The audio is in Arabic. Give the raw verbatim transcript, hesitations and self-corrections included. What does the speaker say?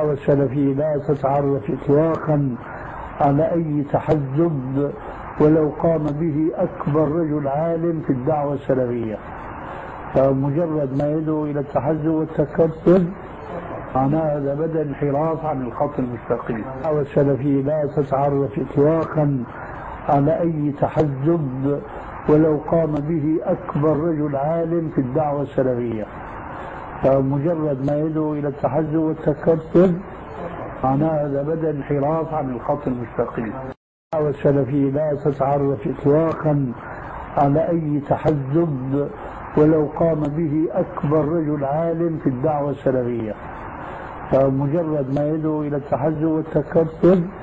والسلفية لا تتعرف إطلاقا على أي تحزب ولو قام به أكبر رجل عالم في الدعوة السلفية، فمجرد ما يدعو إلى التحزب والتكتل معناه هذا بدأ انحراف عن الخط المستقيم. والسلفية لا تتعرف إطلاقا على أي تحزب ولو قام به أكبر رجل عالم في الدعوة السلفية، فمجرد ما يدعو إلى التحزب والتكتل معناه هذا بدأ انحراف عن الخط المستقيم. والسلفية لا تتعرف إطلاقا على أي تحزب ولو قام به أكبر رجل عالم في الدعوة السلفية، فمجرد ما يدعو إلى التحزب والتكتل معناه هذا بدأ معناه هذا بدأ انحراف عن الخط المستقيم. والسلفية لا تتعرف إطلاقا على أي تحزب ولو قام به أكبر رجل عالم في الدعوة السلفية، فمجرد ما يدعو إلى التحزب والتكتل